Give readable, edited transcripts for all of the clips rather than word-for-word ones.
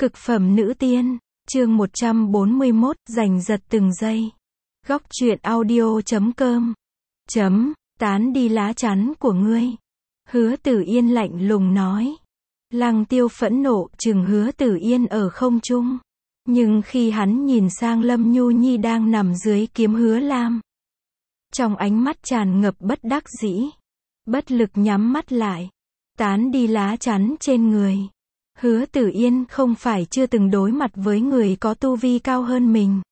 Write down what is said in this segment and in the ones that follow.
Cực phẩm nữ tiên, chương 141, giành giật từng giây. Góc truyện audio.com. Tán đi lá chắn của ngươi. Hứa Tử Yên lạnh lùng nói. Lăng Tiêu phẫn nộ chừng Hứa Tử Yên ở không trung. Nhưng khi hắn nhìn sang Lâm Nhu Nhi đang nằm dưới kiếm Hứa Lam, trong ánh mắt tràn ngập bất đắc dĩ, bất lực nhắm mắt lại. Tán đi lá chắn trên người. Hứa Tử Yên không phải chưa từng đối mặt với người có tu vi cao hơn mình,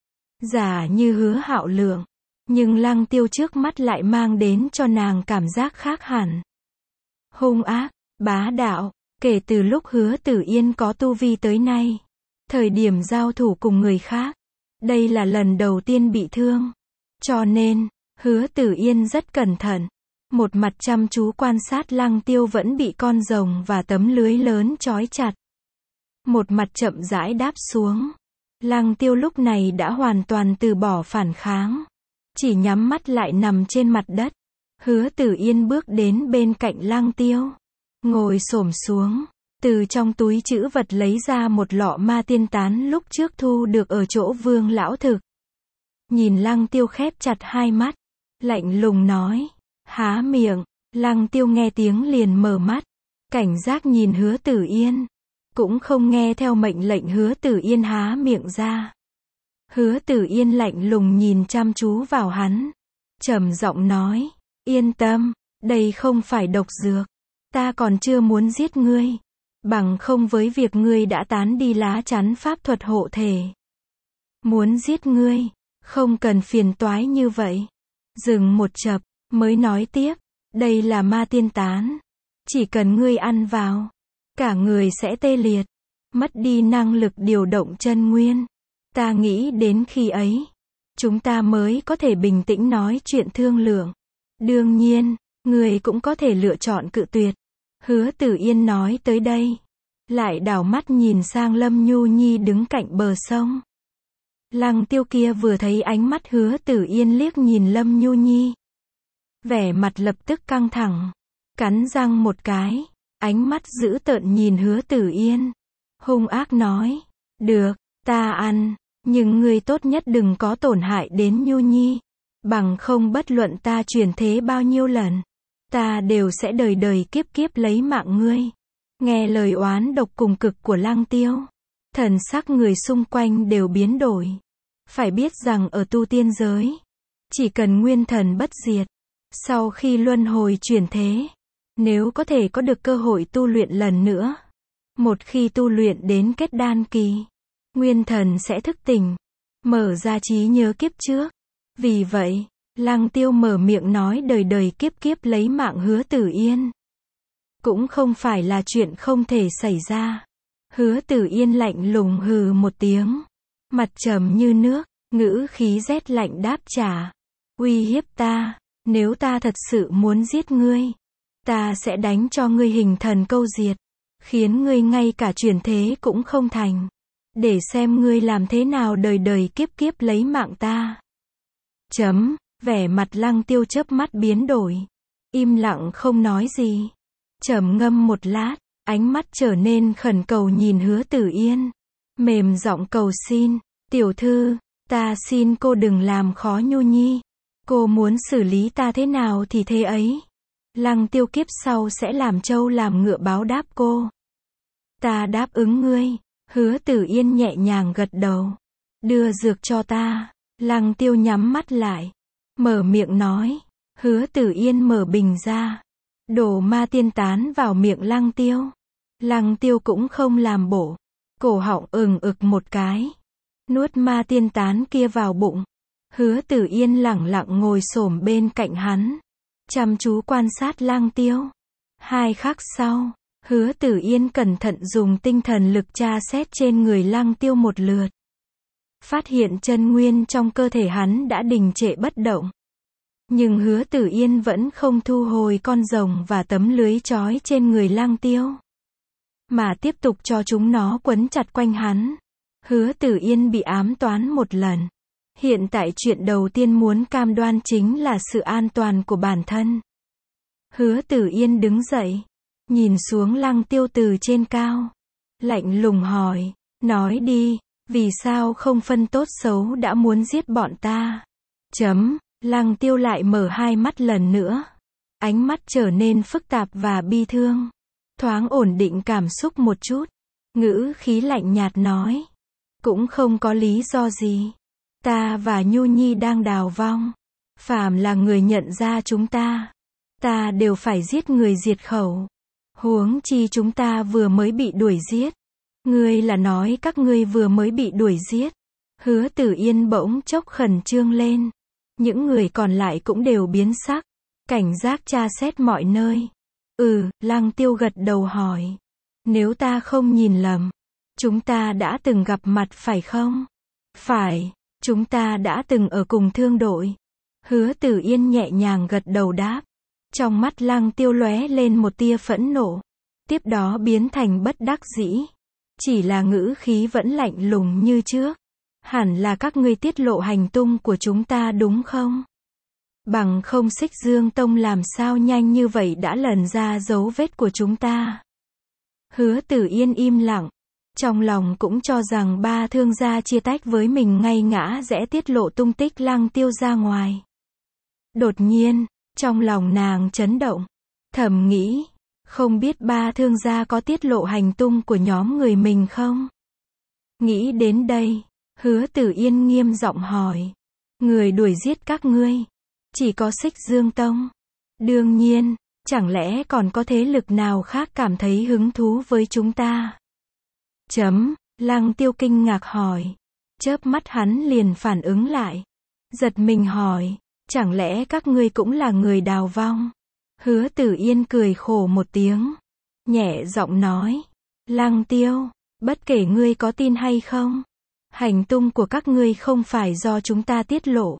giả như Hứa Hạo Lượng, nhưng Lăng Tiêu trước mắt lại mang đến cho nàng cảm giác khác hẳn. Hung ác, bá đạo, kể từ lúc Hứa Tử Yên có tu vi tới nay, thời điểm giao thủ cùng người khác, đây là lần đầu tiên bị thương. Cho nên, Hứa Tử Yên rất cẩn thận. Một mặt chăm chú quan sát Lăng Tiêu vẫn bị con rồng và tấm lưới lớn trói chặt. Một mặt chậm rãi đáp xuống. Lăng Tiêu lúc này đã hoàn toàn từ bỏ phản kháng. Chỉ nhắm mắt lại nằm trên mặt đất. Hứa Tử Yên bước đến bên cạnh Lăng Tiêu. Ngồi xổm xuống. Từ trong túi trữ vật lấy ra một lọ ma tiên tán lúc trước thu được ở chỗ Vương lão thực. Nhìn Lăng Tiêu khép chặt hai mắt. Lạnh lùng nói. Há miệng. Lăng Tiêu nghe tiếng liền mở mắt. Cảnh giác nhìn Hứa Tử Yên. Cũng không nghe theo mệnh lệnh Hứa Tử Yên há miệng ra. Hứa Tử Yên lạnh lùng nhìn chăm chú vào hắn. Trầm giọng nói. Yên tâm. Đây không phải độc dược. Ta còn chưa muốn giết ngươi. Bằng không với việc ngươi đã tán đi lá chắn pháp thuật hộ thể. Muốn giết ngươi. Không cần phiền toái như vậy. Dừng một chập. Mới nói tiếp, đây là ma tiên tán. Chỉ cần ngươi ăn vào, cả người sẽ tê liệt, mất đi năng lực điều động chân nguyên. Ta nghĩ đến khi ấy, chúng ta mới có thể bình tĩnh nói chuyện thương lượng. Đương nhiên, ngươi cũng có thể lựa chọn cự tuyệt. Hứa Tử Yên nói tới đây, lại đảo mắt nhìn sang Lâm Nhu Nhi đứng cạnh bờ sông. Lăng Tiêu kia vừa thấy ánh mắt Hứa Tử Yên liếc nhìn Lâm Nhu Nhi, vẻ mặt lập tức căng thẳng, cắn răng một cái, ánh mắt dữ tợn nhìn Hứa Tử Yên, hung ác nói, được, ta ăn, nhưng ngươi tốt nhất đừng có tổn hại đến Nhu Nhi, bằng không bất luận ta chuyển thế bao nhiêu lần, ta đều sẽ đời đời kiếp kiếp lấy mạng ngươi. Nghe lời oán độc cùng cực của Lăng Tiêu, thần sắc người xung quanh đều biến đổi. Phải biết rằng ở tu tiên giới, chỉ cần nguyên thần bất diệt, sau khi luân hồi chuyển thế, nếu có thể có được cơ hội tu luyện lần nữa, một khi tu luyện đến kết đan kỳ, nguyên thần sẽ thức tỉnh, mở ra trí nhớ kiếp trước. Vì vậy, Lăng Tiêu mở miệng nói đời đời kiếp kiếp lấy mạng Hứa Tử Yên, cũng không phải là chuyện không thể xảy ra. Hứa Tử Yên lạnh lùng hừ một tiếng, mặt trầm như nước, ngữ khí rét lạnh đáp trả, uy hiếp ta. Nếu ta thật sự muốn giết ngươi, ta sẽ đánh cho ngươi hình thần câu diệt, khiến ngươi ngay cả chuyển thế cũng không thành, để xem ngươi làm thế nào đời đời kiếp kiếp lấy mạng ta. Vẻ mặt Lăng Tiêu chớp mắt biến đổi, im lặng không nói gì, trầm ngâm một lát, ánh mắt trở nên khẩn cầu nhìn Hứa Tử Yên, mềm giọng cầu xin, tiểu thư, ta xin cô đừng làm khó Nhu Nhi. Cô muốn xử lý ta thế nào thì thế ấy. Lăng Tiêu kiếp sau sẽ làm trâu làm ngựa báo đáp cô. Ta đáp ứng ngươi. Hứa Tử Yên nhẹ nhàng gật đầu. Đưa dược cho ta. Lăng Tiêu nhắm mắt lại, mở miệng nói. Hứa Tử Yên mở bình ra, đổ ma tiên tán vào miệng Lăng Tiêu. Lăng Tiêu cũng không làm bộ, cổ họng ực một cái, nuốt ma tiên tán kia vào bụng. Hứa Tử Yên lẳng lặng ngồi xổm bên cạnh hắn, chăm chú quan sát Lăng Tiêu. 2 khắc sau, Hứa Tử Yên cẩn thận dùng tinh thần lực tra xét trên người Lăng Tiêu một lượt. Phát hiện chân nguyên trong cơ thể hắn đã đình trệ bất động. Nhưng Hứa Tử Yên vẫn không thu hồi con rồng và tấm lưới trói trên người Lăng Tiêu, mà tiếp tục cho chúng nó quấn chặt quanh hắn. Hứa Tử Yên bị ám toán một lần. Hiện tại chuyện đầu tiên muốn cam đoan chính là sự an toàn của bản thân. Hứa Tử Yên đứng dậy, nhìn xuống Lăng Tiêu từ trên cao. lạnh lùng hỏi, nói đi, vì sao không phân tốt xấu đã muốn giết bọn ta? Lăng Tiêu lại mở hai mắt lần nữa. Ánh mắt trở nên phức tạp và bi thương. Thoáng ổn định cảm xúc một chút. Ngữ khí lạnh nhạt nói. Cũng không có lý do gì. Ta và Nhu Nhi đang đào vong. Phàm là người nhận ra chúng ta đều phải giết người diệt khẩu. Huống chi chúng ta vừa mới bị đuổi giết. Ngươi là nói các ngươi vừa mới bị đuổi giết. Hứa Tử Yên bỗng chốc khẩn trương lên. Những người còn lại cũng đều biến sắc. Cảnh giác tra xét mọi nơi. Lăng Tiêu gật đầu hỏi. Nếu ta không nhìn lầm, chúng ta đã từng gặp mặt phải không? Phải, chúng ta đã từng ở cùng thương đội. Hứa Tử Yên nhẹ nhàng gật đầu đáp. Trong mắt Lăng Tiêu lóe lên một tia phẫn nộ. Tiếp đó biến thành bất đắc dĩ. Chỉ là ngữ khí vẫn lạnh lùng như trước. Hẳn là các ngươi tiết lộ hành tung của chúng ta đúng không? Bằng không Xích Dương Tông làm sao nhanh như vậy đã lần ra dấu vết của chúng ta. Hứa Tử Yên im lặng. Trong lòng cũng cho rằng ba thương gia chia tách với mình ngay ngã rẽ tiết lộ tung tích Lăng Tiêu ra ngoài. Đột nhiên, trong lòng nàng chấn động. Thầm nghĩ, không biết ba thương gia có tiết lộ hành tung của nhóm người mình không? Nghĩ đến đây, Hứa Tử Yên nghiêm giọng hỏi. Người đuổi giết các ngươi, chỉ có Xích Dương Tông. Đương nhiên, chẳng lẽ còn có thế lực nào khác cảm thấy hứng thú với chúng ta? Lăng Tiêu kinh ngạc hỏi. Chớp mắt hắn liền phản ứng lại. Giật mình hỏi, chẳng lẽ các ngươi cũng là người đào vong? Hứa Tử Yên cười khổ một tiếng. Nhẹ giọng nói. Lăng Tiêu, bất kể ngươi có tin hay không, hành tung của các ngươi không phải do chúng ta tiết lộ.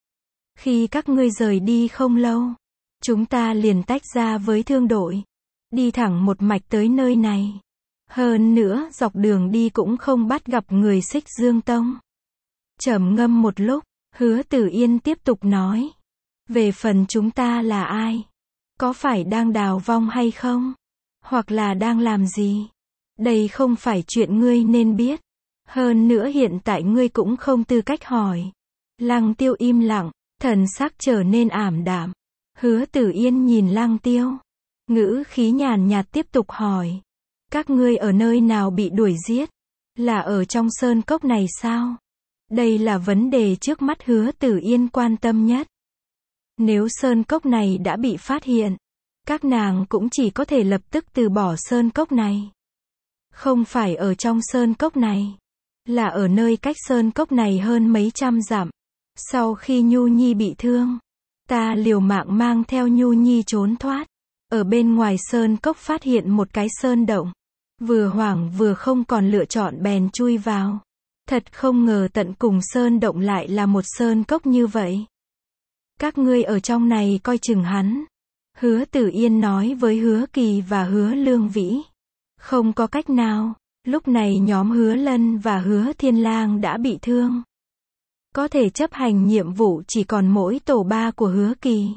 Khi các ngươi rời đi không lâu, chúng ta liền tách ra với thương đội. Đi thẳng một mạch tới nơi này. Hơn nữa, dọc đường đi cũng không bắt gặp người Xích Dương Tông. Trầm ngâm một lúc, Hứa Tử Yên tiếp tục nói. Về phần chúng ta là ai? Có phải đang đào vong hay không? Hoặc là đang làm gì? Đây không phải chuyện ngươi nên biết. Hơn nữa hiện tại ngươi cũng không tư cách hỏi. Lăng Tiêu im lặng, thần sắc trở nên ảm đạm. Hứa Tử Yên nhìn Lăng Tiêu. Ngữ khí nhàn nhạt tiếp tục hỏi. Các ngươi ở nơi nào bị đuổi giết? Là ở trong sơn cốc này sao? Đây là vấn đề trước mắt Hứa Tử Yên quan tâm nhất. Nếu sơn cốc này đã bị phát hiện, các nàng cũng chỉ có thể lập tức từ bỏ sơn cốc này. Không phải ở trong sơn cốc này, là ở nơi cách sơn cốc này hơn mấy trăm dặm. Sau khi Nhu Nhi bị thương, ta liều mạng mang theo Nhu Nhi trốn thoát. Ở bên ngoài sơn cốc phát hiện một cái sơn động. Vừa hoảng vừa không còn lựa chọn bèn chui vào. Thật không ngờ tận cùng sơn động lại là một sơn cốc như vậy. Các ngươi ở trong này coi chừng hắn. Hứa Tử Yên nói với Hứa Kỳ và Hứa Lương Vĩ. Không có cách nào, lúc này nhóm Hứa Lân và Hứa Thiên Lang đã bị thương. Có thể chấp hành nhiệm vụ chỉ còn mỗi tổ 3 của Hứa Kỳ.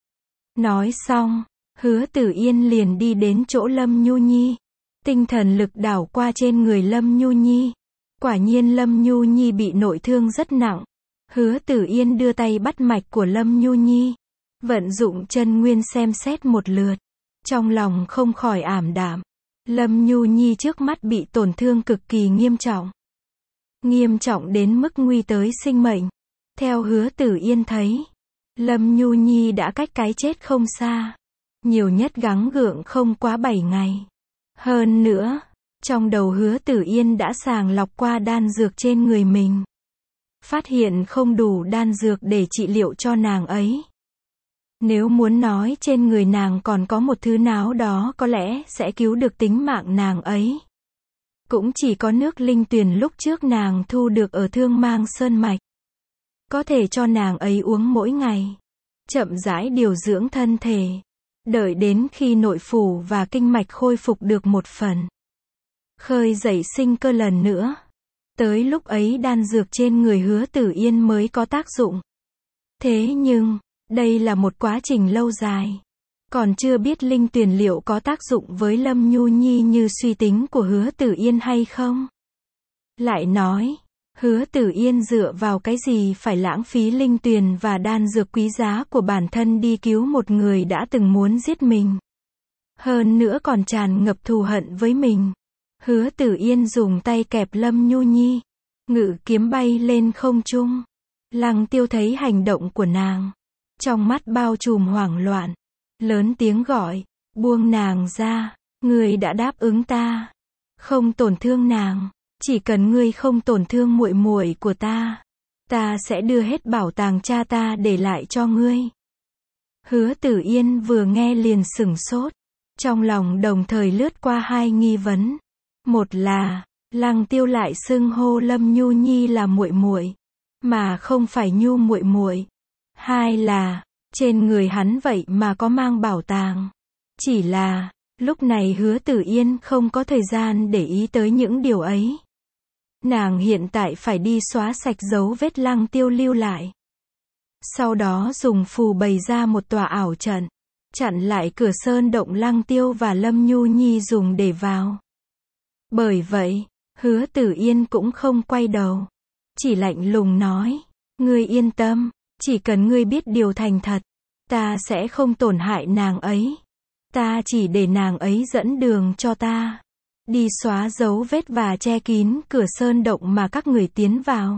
Nói xong, Hứa Tử Yên liền đi đến chỗ Lâm Nhu Nhi. Tinh thần lực đảo qua trên người Lâm Nhu Nhi. Quả nhiên Lâm Nhu Nhi bị nội thương rất nặng. Hứa Tử Yên đưa tay bắt mạch của Lâm Nhu Nhi. Vận dụng chân nguyên xem xét một lượt. Trong lòng không khỏi ảm đạm. Lâm Nhu Nhi trước mắt bị tổn thương cực kỳ nghiêm trọng. Nghiêm trọng đến mức nguy tới sinh mệnh. Theo Hứa Tử Yên thấy, Lâm Nhu Nhi đã cách cái chết không xa. Nhiều nhất gắng gượng không quá 7 ngày. Hơn nữa, trong đầu Hứa Tử Yên đã sàng lọc qua đan dược trên người mình. Phát hiện không đủ đan dược để trị liệu cho nàng ấy. Nếu muốn nói trên người nàng còn có một thứ nào đó có lẽ sẽ cứu được tính mạng nàng ấy. Cũng chỉ có nước linh tuyền lúc trước nàng thu được ở Thương Mang Sơn Mạch. Có thể cho nàng ấy uống mỗi ngày. Chậm rãi điều dưỡng thân thể. Đợi đến khi nội phủ và kinh mạch khôi phục được một phần. Khơi dậy sinh cơ lần nữa. Tới lúc ấy đan dược trên người Hứa Tử Yên mới có tác dụng. Thế nhưng, đây là một quá trình lâu dài. Còn chưa biết linh tuyền liệu có tác dụng với Lâm Nhu Nhi như suy tính của Hứa Tử Yên hay không. Lại nói, Hứa Tử Yên dựa vào cái gì phải lãng phí linh tuyền và đan dược quý giá của bản thân đi cứu một người đã từng muốn giết mình. Hơn nữa còn tràn ngập thù hận với mình. Hứa Tử Yên dùng tay kẹp Lâm Nhu Nhi, ngự kiếm bay lên không trung. Lăng Tiêu thấy hành động của nàng, trong mắt bao trùm hoảng loạn, lớn tiếng gọi, buông nàng ra, ngươi đã đáp ứng ta, không tổn thương nàng, chỉ cần ngươi không tổn thương muội muội của ta sẽ đưa hết bảo tàng cha ta để lại cho ngươi. Hứa Tử Yên vừa nghe liền sửng sốt, trong lòng đồng thời lướt qua hai nghi vấn. Một là, Lăng Tiêu lại xưng hô Lâm Nhu Nhi là muội muội, mà không phải Nhu muội muội. Hai là, trên người hắn vậy mà có mang bảo tàng. Chỉ là, lúc này Hứa Tử Yên không có thời gian để ý tới những điều ấy. Nàng hiện tại phải đi xóa sạch dấu vết Lăng Tiêu lưu lại. Sau đó dùng phù bày ra một tòa ảo trận, chặn lại cửa sơn động Lăng Tiêu và Lâm Nhu Nhi dùng để vào. Bởi vậy, Hứa Tử Yên cũng không quay đầu, chỉ lạnh lùng nói, ngươi yên tâm, chỉ cần ngươi biết điều thành thật, ta sẽ không tổn hại nàng ấy. Ta chỉ để nàng ấy dẫn đường cho ta, đi xóa dấu vết và che kín cửa sơn động mà các người tiến vào.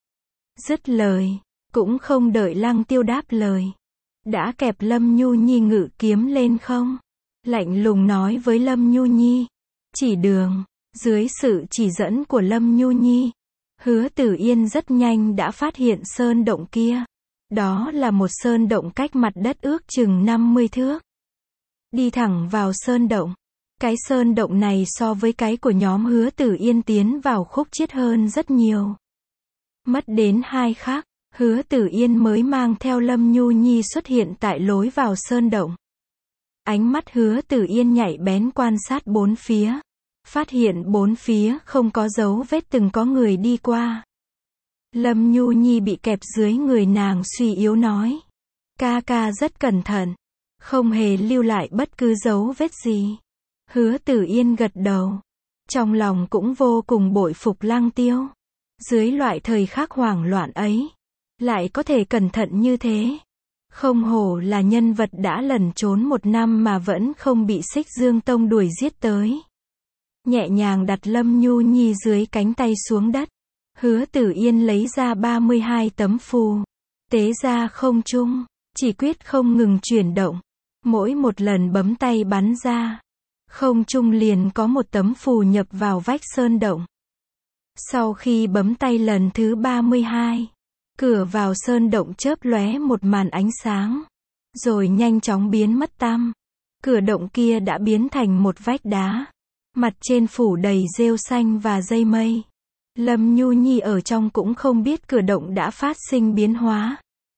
Dứt lời, cũng không đợi Lăng Tiêu đáp lời, đã kẹp Lâm Nhu Nhi ngự kiếm lên không, lạnh lùng nói với Lâm Nhu Nhi, chỉ đường. Dưới sự chỉ dẫn của Lâm Nhu Nhi, Hứa Tử Yên rất nhanh đã phát hiện sơn động kia. Đó là một sơn động cách mặt đất ước chừng 50 thước. Đi thẳng vào sơn động. Cái sơn động này so với cái của nhóm Hứa Tử Yên tiến vào khúc chiết hơn rất nhiều. Mất đến 2 khắc, Hứa Tử Yên mới mang theo Lâm Nhu Nhi xuất hiện tại lối vào sơn động. Ánh mắt Hứa Tử Yên nhạy bén quan sát bốn phía. Phát hiện bốn phía không có dấu vết từng có người đi qua. Lâm Nhu Nhi bị kẹp dưới người nàng suy yếu nói. Ca ca rất cẩn thận, không hề lưu lại bất cứ dấu vết gì. Hứa Tử Yên gật đầu. Trong lòng cũng vô cùng bội phục Lăng Tiêu. Dưới loại thời khắc hoảng loạn ấy, lại có thể cẩn thận như thế. Không hổ là nhân vật đã lẩn trốn 1 năm mà vẫn không bị Xích Dương Tông đuổi giết tới. Nhẹ nhàng đặt Lâm Nhu Nhi dưới cánh tay xuống đất. Hứa Tử Yên lấy ra 32 tấm phù, tế ra không trung, chỉ quyết không ngừng chuyển động. Mỗi một lần bấm tay bắn ra, không trung liền có một tấm phù nhập vào vách sơn động. Sau khi bấm tay lần thứ 32, cửa vào sơn động chớp lóe một màn ánh sáng, rồi nhanh chóng biến mất tăm. Cửa động kia đã biến thành một vách đá. Mặt trên phủ đầy rêu xanh và dây mây. Lâm Nhu Nhi ở trong cũng không biết cửa động đã phát sinh biến hóa.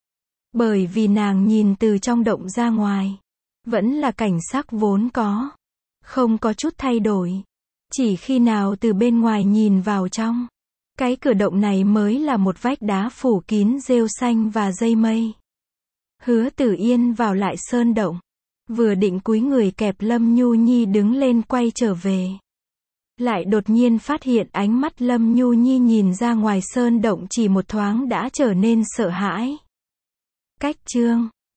Bởi vì nàng nhìn từ trong động ra ngoài, vẫn là cảnh sắc vốn có, không có chút thay đổi. Chỉ khi nào từ bên ngoài nhìn vào trong, cái cửa động này mới là một vách đá phủ kín rêu xanh và dây mây. Hứa Tử Yên vào lại sơn động. Vừa định cúi người kẹp Lâm Nhu Nhi đứng lên quay trở về. Lại đột nhiên phát hiện ánh mắt Lâm Nhu Nhi nhìn ra ngoài sơn động chỉ một thoáng đã trở nên sợ hãi. Cách chương